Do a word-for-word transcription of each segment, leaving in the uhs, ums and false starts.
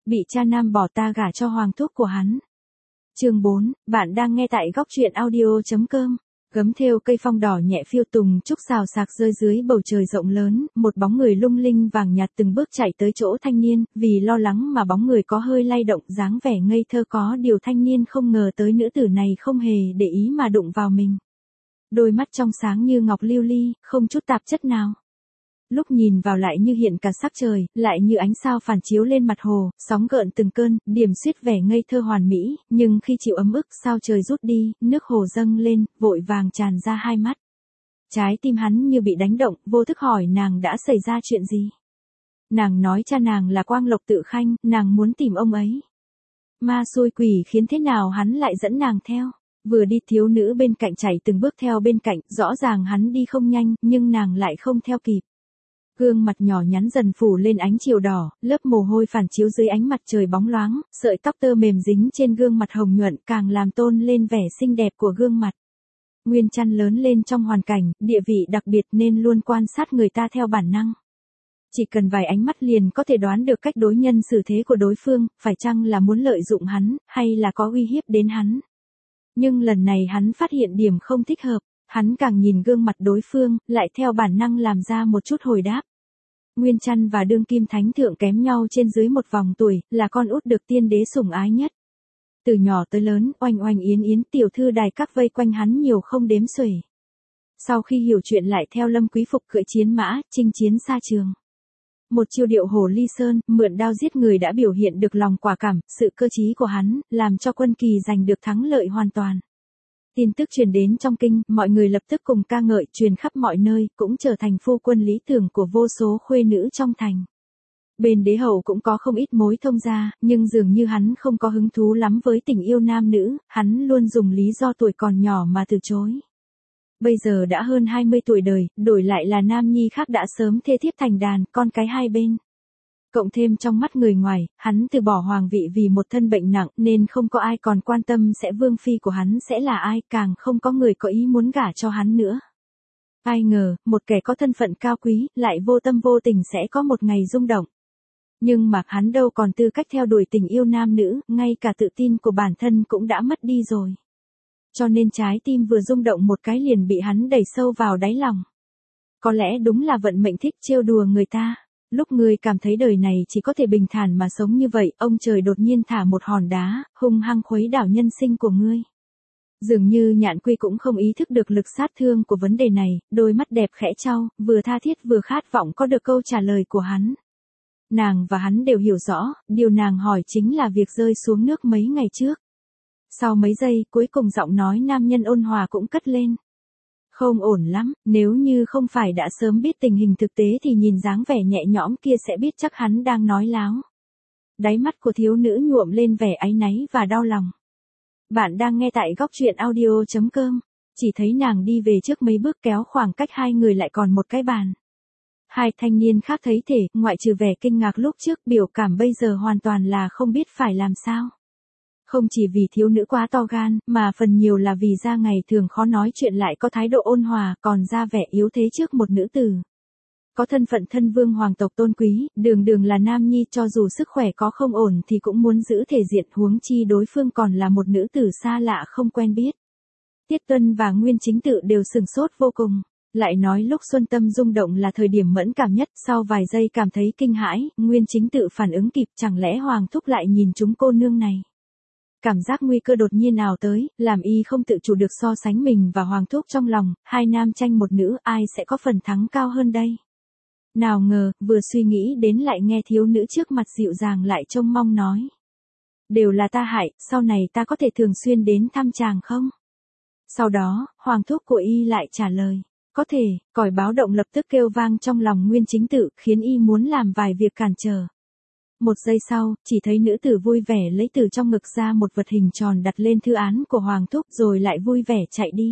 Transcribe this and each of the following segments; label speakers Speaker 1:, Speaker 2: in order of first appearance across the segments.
Speaker 1: Bị cha nam bỏ ta gả cho hoàng thúc của hắn. Chương bốn, bạn đang nghe tại góc truyện audio chấm com. Gấm thêu cây phong đỏ nhẹ phiêu tùng trúc xào xạc rơi dưới bầu trời rộng lớn, một bóng người lung linh vàng nhạt từng bước chạy tới chỗ thanh niên, vì lo lắng mà bóng người có hơi lay động, dáng vẻ ngây thơ có điều thanh niên không ngờ tới nữ tử này không hề để ý mà đụng vào mình. Đôi mắt trong sáng như ngọc lưu ly, không chút tạp chất nào. Lúc nhìn vào lại như hiện cả sắc trời, lại như ánh sao phản chiếu lên mặt hồ, sóng gợn từng cơn, điểm xuyết vẻ ngây thơ hoàn mỹ, nhưng khi chịu ấm ức sao trời rút đi, nước hồ dâng lên, vội vàng tràn ra hai mắt. Trái tim hắn như bị đánh động, vô thức hỏi nàng đã xảy ra chuyện gì. Nàng nói cha nàng là Quang Lộc Tự Khanh, nàng muốn tìm ông ấy. Ma xui quỷ khiến thế nào hắn lại dẫn nàng theo. Vừa đi thiếu nữ bên cạnh chạy từng bước theo bên cạnh, rõ ràng hắn đi không nhanh, nhưng nàng lại không theo kịp. Gương mặt nhỏ nhắn dần phủ lên ánh chiều đỏ, lớp mồ hôi phản chiếu dưới ánh mặt trời bóng loáng, sợi tóc tơ mềm dính trên gương mặt hồng nhuận càng làm tôn lên vẻ xinh đẹp của gương mặt. Nguyên Chăn lớn lên trong hoàn cảnh, địa vị đặc biệt nên luôn quan sát người ta theo bản năng. Chỉ cần vài ánh mắt liền có thể đoán được cách đối nhân xử thế của đối phương, phải chăng là muốn lợi dụng hắn, hay là có uy hiếp đến hắn. Nhưng lần này hắn phát hiện điểm không thích hợp. Hắn càng nhìn gương mặt đối phương, lại theo bản năng làm ra một chút hồi đáp. Nguyên Chăn và đương kim thánh thượng kém nhau trên dưới một vòng tuổi, là con út được tiên đế sủng ái nhất. Từ nhỏ tới lớn, oanh oanh yến yến tiểu thư đài các vây quanh hắn nhiều không đếm xuể. Sau khi hiểu chuyện lại theo Lâm Quý Phục cưỡi chiến mã, chinh chiến xa trường. Một chiêu điệu hồ ly sơn, mượn đao giết người đã biểu hiện được lòng quả cảm, sự cơ trí của hắn, làm cho quân kỳ giành được thắng lợi hoàn toàn. Tin tức truyền đến trong kinh, mọi người lập tức cùng ca ngợi, truyền khắp mọi nơi, cũng trở thành phu quân lý tưởng của vô số khuê nữ trong thành. Bên đế hậu cũng có không ít mối thông gia, nhưng dường như hắn không có hứng thú lắm với tình yêu nam nữ, hắn luôn dùng lý do tuổi còn nhỏ mà từ chối. Bây giờ đã hơn hai mươi tuổi đời, đổi lại là nam nhi khác đã sớm thê thiếp thành đàn, con cái hai bên. Cộng thêm trong mắt người ngoài, hắn từ bỏ hoàng vị vì một thân bệnh nặng nên không có ai còn quan tâm sẽ vương phi của hắn sẽ là ai, càng không có người có ý muốn gả cho hắn nữa. Ai ngờ, một kẻ có thân phận cao quý, lại vô tâm vô tình sẽ có một ngày rung động. Nhưng mà hắn đâu còn tư cách theo đuổi tình yêu nam nữ, ngay cả tự tin của bản thân cũng đã mất đi rồi. Cho nên trái tim vừa rung động một cái liền bị hắn đẩy sâu vào đáy lòng. Có lẽ đúng là vận mệnh thích trêu đùa người ta. Lúc người cảm thấy đời này chỉ có thể bình thản mà sống như vậy, ông trời đột nhiên thả một hòn đá, hung hăng khuấy đảo nhân sinh của ngươi. Dường như Nhạn Quy cũng không ý thức được lực sát thương của vấn đề này, đôi mắt đẹp khẽ trao, vừa tha thiết vừa khát vọng có được câu trả lời của hắn. Nàng và hắn đều hiểu rõ, điều nàng hỏi chính là việc rơi xuống nước mấy ngày trước. Sau mấy giây, cuối cùng giọng nói nam nhân ôn hòa cũng cất lên. Không ổn lắm, nếu như không phải đã sớm biết tình hình thực tế thì nhìn dáng vẻ nhẹ nhõm kia sẽ biết chắc hắn đang nói láo. Đáy mắt của thiếu nữ nhuộm lên vẻ áy náy và đau lòng. Bạn đang nghe tại góc truyện audio chấm com. Chỉ thấy nàng đi về trước mấy bước kéo khoảng cách hai người lại còn một cái bàn. Hai thanh niên khác thấy thể, ngoại trừ vẻ kinh ngạc lúc trước, biểu cảm bây giờ hoàn toàn là không biết phải làm sao. Không chỉ vì thiếu nữ quá to gan, mà phần nhiều là vì ra ngày thường khó nói chuyện lại có thái độ ôn hòa, còn ra vẻ yếu thế trước một nữ tử. Có thân phận thân vương hoàng tộc tôn quý, đường đường là nam nhi, cho dù sức khỏe có không ổn thì cũng muốn giữ thể diện, huống chi đối phương còn là một nữ tử xa lạ không quen biết. Tiết Tuân và Nguyên Chính Tự đều sửng sốt vô cùng. Lại nói lúc Xuân Tâm rung động là thời điểm mẫn cảm nhất, sau vài giây cảm thấy kinh hãi, Nguyên Chính Tự phản ứng kịp, chẳng lẽ Hoàng thúc lại nhìn chúng cô nương này. Cảm giác nguy cơ đột nhiên ào tới, làm y không tự chủ được so sánh mình và Hoàng thúc trong lòng, hai nam tranh một nữ, ai sẽ có phần thắng cao hơn đây. Nào ngờ, vừa suy nghĩ đến lại nghe thiếu nữ trước mặt dịu dàng lại trông mong nói. Đều là ta hại, sau này ta có thể thường xuyên đến thăm chàng không? Sau đó, Hoàng thúc của y lại trả lời. Có thể, còi báo động lập tức kêu vang trong lòng Nguyên Chính Tự, khiến y muốn làm vài việc cản trở. Một giây sau, chỉ thấy nữ tử vui vẻ lấy từ trong ngực ra một vật hình tròn đặt lên thư án của Hoàng thúc rồi lại vui vẻ chạy đi.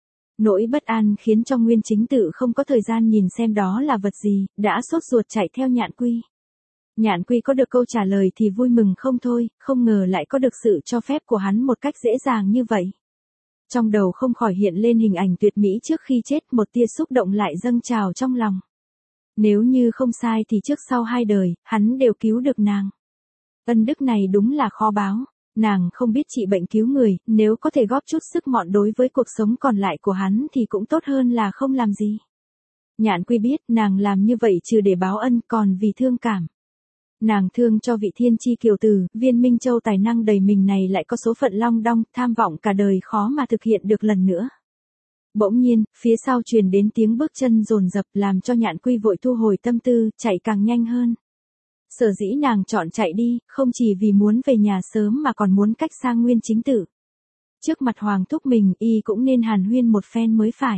Speaker 1: Nỗi bất an khiến cho Nguyên Chính Tự không có thời gian nhìn xem đó là vật gì, đã sốt ruột chạy theo Nhạn Quy. Nhạn Quy có được câu trả lời thì vui mừng không thôi, không ngờ lại có được sự cho phép của hắn một cách dễ dàng như vậy. Trong đầu không khỏi hiện lên hình ảnh tuyệt mỹ trước khi chết, một tia xúc động lại dâng trào trong lòng. Nếu như không sai thì trước sau hai đời, hắn đều cứu được nàng. Ân đức này đúng là khó báo. Nàng không biết trị bệnh cứu người, nếu có thể góp chút sức mọn đối với cuộc sống còn lại của hắn thì cũng tốt hơn là không làm gì. Nhạn Quy biết nàng làm như vậy trừ để báo ân còn vì thương cảm. Nàng thương cho vị thiên chi kiều tử, Viên Minh Châu tài năng đầy mình này lại có số phận long đong, tham vọng cả đời khó mà thực hiện được lần nữa. Bỗng nhiên, phía sau truyền đến tiếng bước chân dồn dập làm cho Nhạn Quy vội thu hồi tâm tư, chạy càng nhanh hơn. Sở dĩ nàng chọn chạy đi, không chỉ vì muốn về nhà sớm mà còn muốn cách xa Nguyên Chính Tự. Trước mặt Hoàng thúc mình, y cũng nên hàn huyên một phen mới phải.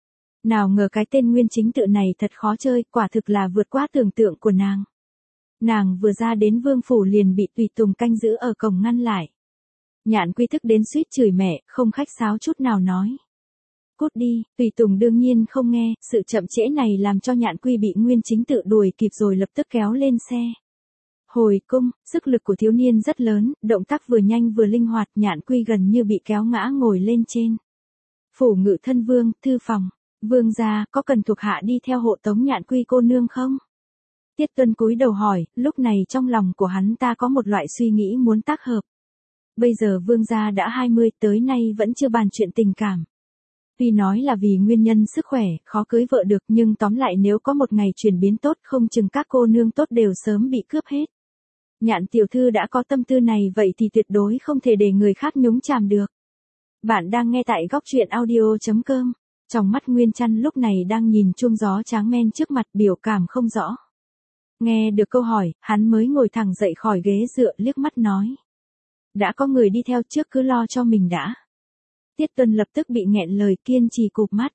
Speaker 1: Nào ngờ cái tên Nguyên Chính Tự này thật khó chơi, quả thực là vượt quá tưởng tượng của nàng. Nàng vừa ra đến vương phủ liền bị tùy tùng canh giữ ở cổng ngăn lại. Nhạn Quy thức đến suýt chửi mẹ, không khách sáo chút nào nói. Cút đi, tùy tùng đương nhiên không nghe, sự chậm trễ này làm cho Nhạn Quy bị Nguyên Chính Tự đuổi kịp rồi lập tức kéo lên xe. Hồi cung, sức lực của thiếu niên rất lớn, động tác vừa nhanh vừa linh hoạt, Nhạn Quy gần như bị kéo ngã ngồi lên trên. Phủ ngự thân vương, thư phòng, vương gia, có cần thuộc hạ đi theo hộ tống Nhạn Quy cô nương không? Tiết Tuân cúi đầu hỏi, lúc này trong lòng của hắn ta có một loại suy nghĩ muốn tác hợp. Bây giờ vương gia đã hai mươi, tới nay vẫn chưa bàn chuyện tình cảm. Tuy nói là vì nguyên nhân sức khỏe, khó cưới vợ được, nhưng tóm lại nếu có một ngày chuyển biến tốt không chừng các cô nương tốt đều sớm bị cướp hết. Nhạn tiểu thư đã có tâm tư này vậy thì tuyệt đối không thể để người khác nhúng chàm được. Bạn đang nghe tại góc truyện audio chấm com. Trong mắt Nguyên Chăn lúc này đang nhìn chuông gió tráng men trước mặt biểu cảm không rõ. Nghe được câu hỏi, hắn mới ngồi thẳng dậy khỏi ghế dựa liếc mắt nói. Đã có người đi theo trước cứ lo cho mình đã. Tiết Tuân lập tức bị nghẹn lời kiên trì cụp mắt.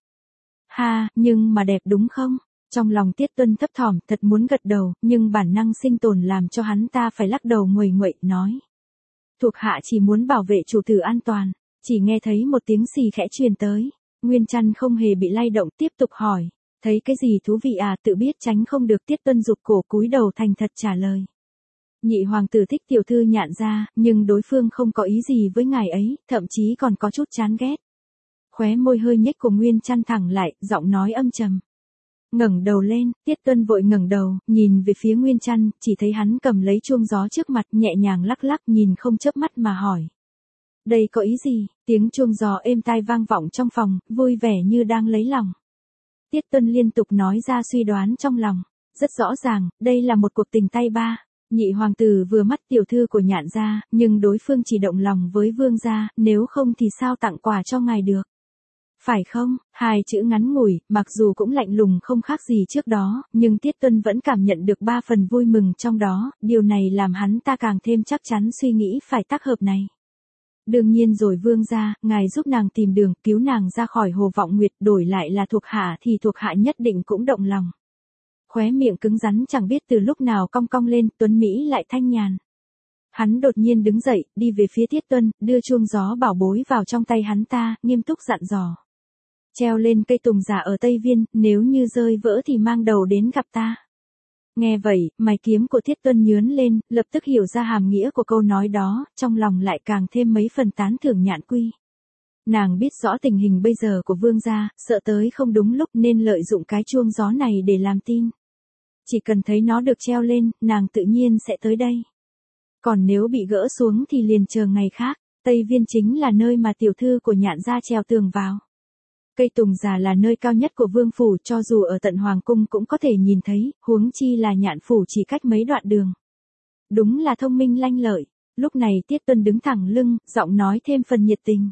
Speaker 1: Ha, nhưng mà đẹp đúng không? Trong lòng Tiết Tuân thấp thỏm thật muốn gật đầu, nhưng bản năng sinh tồn làm cho hắn ta phải lắc đầu nguầy nguậy nói. Thuộc hạ chỉ muốn bảo vệ chủ tử an toàn, chỉ nghe thấy một tiếng xì khẽ truyền tới. Nguyên Chăn không hề bị lay động tiếp tục hỏi. Thấy cái gì thú vị à, tự biết tránh không được. Tiết Tuân rụt cổ cúi đầu thành thật trả lời. Nhị hoàng tử thích tiểu thư Nhạn gia, nhưng đối phương không có ý gì với ngài ấy, thậm chí còn có chút chán ghét. Khóe môi hơi nhếch của Nguyên Chăn thẳng lại, giọng nói âm trầm. Ngẩng đầu lên, Tiết Tuân vội ngẩng đầu, nhìn về phía Nguyên Chăn, chỉ thấy hắn cầm lấy chuông gió trước mặt nhẹ nhàng lắc lắc nhìn không chớp mắt mà hỏi. Đây có ý gì? Tiếng chuông gió êm tai vang vọng trong phòng, vui vẻ như đang lấy lòng. Tiết Tuân liên tục nói ra suy đoán trong lòng. Rất rõ ràng, đây là một cuộc tình tay ba. Nhị hoàng tử vừa mắt tiểu thư của Nhạn gia, nhưng đối phương chỉ động lòng với vương gia, nếu không thì sao tặng quà cho ngài được. Phải không? Hai chữ ngắn ngủi, mặc dù cũng lạnh lùng không khác gì trước đó, nhưng Tiết Tuân vẫn cảm nhận được ba phần vui mừng trong đó, điều này làm hắn ta càng thêm chắc chắn suy nghĩ phải tác hợp này. Đương nhiên rồi vương gia, ngài giúp nàng tìm đường, cứu nàng ra khỏi hồ vọng nguyệt, đổi lại là thuộc hạ thì thuộc hạ nhất định cũng động lòng. Khóe miệng cứng rắn chẳng biết từ lúc nào cong cong lên, Tuấn Mỹ lại thanh nhàn. Hắn đột nhiên đứng dậy, đi về phía Tiết Tuân, đưa chuông gió bảo bối vào trong tay hắn ta, nghiêm túc dặn dò. Treo lên cây tùng giả ở Tây Viên, nếu như rơi vỡ thì mang đầu đến gặp ta. Nghe vậy, mày kiếm của Tiết Tuân nhướn lên, lập tức hiểu ra hàm nghĩa của câu nói đó, trong lòng lại càng thêm mấy phần tán thưởng Nhạn Quy. Nàng biết rõ tình hình bây giờ của vương gia, sợ tới không đúng lúc nên lợi dụng cái chuông gió này để làm tin. Chỉ cần thấy nó được treo lên, nàng tự nhiên sẽ tới đây. Còn nếu bị gỡ xuống thì liền chờ ngày khác, Tây Viên chính là nơi mà tiểu thư của Nhạn gia treo tường vào. Cây tùng già là nơi cao nhất của vương phủ, cho dù ở tận hoàng cung cũng có thể nhìn thấy, huống chi là Nhạn phủ chỉ cách mấy đoạn đường. Đúng là thông minh lanh lợi. Lúc này Tiết Tuân đứng thẳng lưng, giọng nói thêm phần nhiệt tình.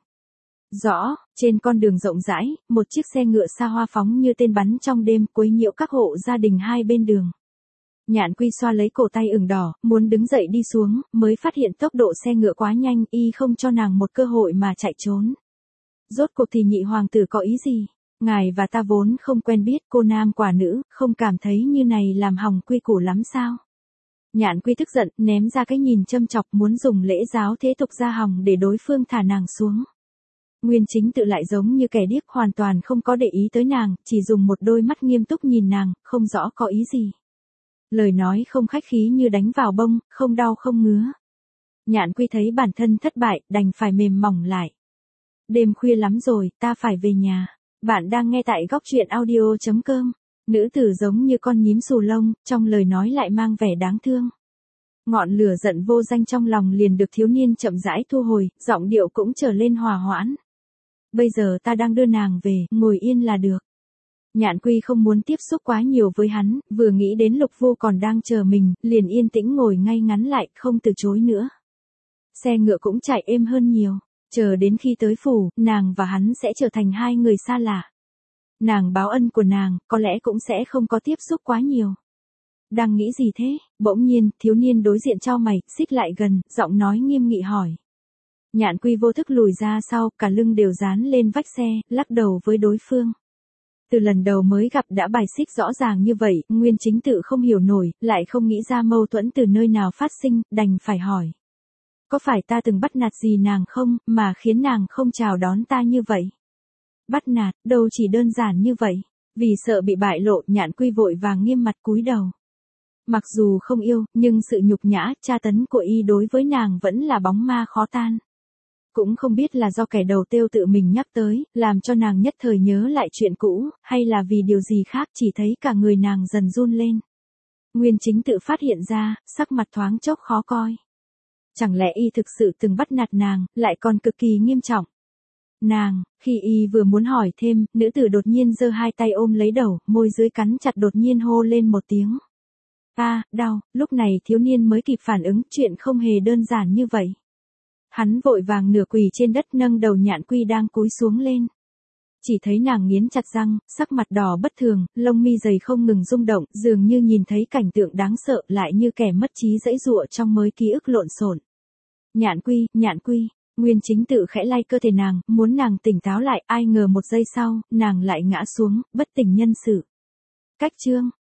Speaker 1: Rõ, trên con đường rộng rãi, một chiếc xe ngựa xa hoa phóng như tên bắn trong đêm, quấy nhiễu các hộ gia đình hai bên đường. Nhạn Quy xoa lấy cổ tay ửng đỏ, muốn đứng dậy đi xuống, mới phát hiện tốc độ xe ngựa quá nhanh, y không cho nàng một cơ hội mà chạy trốn. Rốt cuộc thì nhị hoàng tử có ý gì? Ngài và ta vốn không quen biết, cô nam quả nữ, không cảm thấy như này làm hỏng quy củ lắm sao? Nhạn Quy tức giận, ném ra cái nhìn châm chọc, muốn dùng lễ giáo thế tục ra hỏng để đối phương thả nàng xuống. Nguyên Chính Tự lại giống như kẻ điếc, hoàn toàn không có để ý tới nàng, chỉ dùng một đôi mắt nghiêm túc nhìn nàng, không rõ có ý gì. Lời nói không khách khí như đánh vào bông, không đau không ngứa. Nhạn Quy thấy bản thân thất bại, đành phải mềm mỏng lại. Đêm khuya lắm rồi, ta phải về nhà. Bạn đang nghe tại góc truyện audio chấm com. Nữ tử giống như con nhím xù lông, trong lời nói lại mang vẻ đáng thương. Ngọn lửa giận vô danh trong lòng liền được thiếu niên chậm rãi thu hồi, giọng điệu cũng trở lên hòa hoãn. Bây giờ ta đang đưa nàng về, ngồi yên là được. Nhạn Quy không muốn tiếp xúc quá nhiều với hắn, vừa nghĩ đến Lục Vô còn đang chờ mình, liền yên tĩnh ngồi ngay ngắn lại, không từ chối nữa. Xe ngựa cũng chạy êm hơn nhiều, chờ đến khi tới phủ, nàng và hắn sẽ trở thành hai người xa lạ. Nàng báo ân của nàng, có lẽ cũng sẽ không có tiếp xúc quá nhiều. Đang nghĩ gì thế? Bỗng nhiên, thiếu niên đối diện chau mày, xích lại gần, giọng nói nghiêm nghị hỏi. Nhạn Quy vô thức lùi ra sau, cả lưng đều dán lên vách xe, lắc đầu với đối phương. Từ lần đầu mới gặp đã bài xích rõ ràng như vậy, Nguyên Chính Tự không hiểu nổi, lại không nghĩ ra mâu thuẫn từ nơi nào phát sinh, đành phải hỏi. Có phải ta từng bắt nạt gì nàng không, mà khiến nàng không chào đón ta như vậy? Bắt nạt, đâu chỉ đơn giản như vậy. Vì sợ bị bại lộ, Nhạn Quy vội vàng nghiêm mặt cúi đầu. Mặc dù không yêu, nhưng sự nhục nhã, tra tấn của y đối với nàng vẫn là bóng ma khó tan. Cũng không biết là do kẻ đầu têu tự mình nhắc tới, làm cho nàng nhất thời nhớ lại chuyện cũ, hay là vì điều gì khác, chỉ thấy cả người nàng dần run lên. Nguyên Chính Tự phát hiện ra, sắc mặt thoáng chốc khó coi. Chẳng lẽ y thực sự từng bắt nạt nàng, lại còn cực kỳ nghiêm trọng. Nàng, khi y vừa muốn hỏi thêm, nữ tử đột nhiên giơ hai tay ôm lấy đầu, môi dưới cắn chặt đột nhiên hô lên một tiếng. A, à, đau, lúc này thiếu niên mới kịp phản ứng, chuyện không hề đơn giản như vậy. Hắn vội vàng nửa quỳ trên đất nâng đầu Nhạn Quy đang cúi xuống lên. Chỉ thấy nàng nghiến chặt răng, sắc mặt đỏ bất thường, lông mi dày không ngừng rung động, dường như nhìn thấy cảnh tượng đáng sợ, lại như kẻ mất trí giãy giụa trong mới ký ức lộn xộn. Nhạn Quy, Nhạn Quy, Nguyên Chính Tự khẽ lay cơ thể nàng, muốn nàng tỉnh táo lại, ai ngờ một giây sau, nàng lại ngã xuống, bất tỉnh nhân sự. Cách chương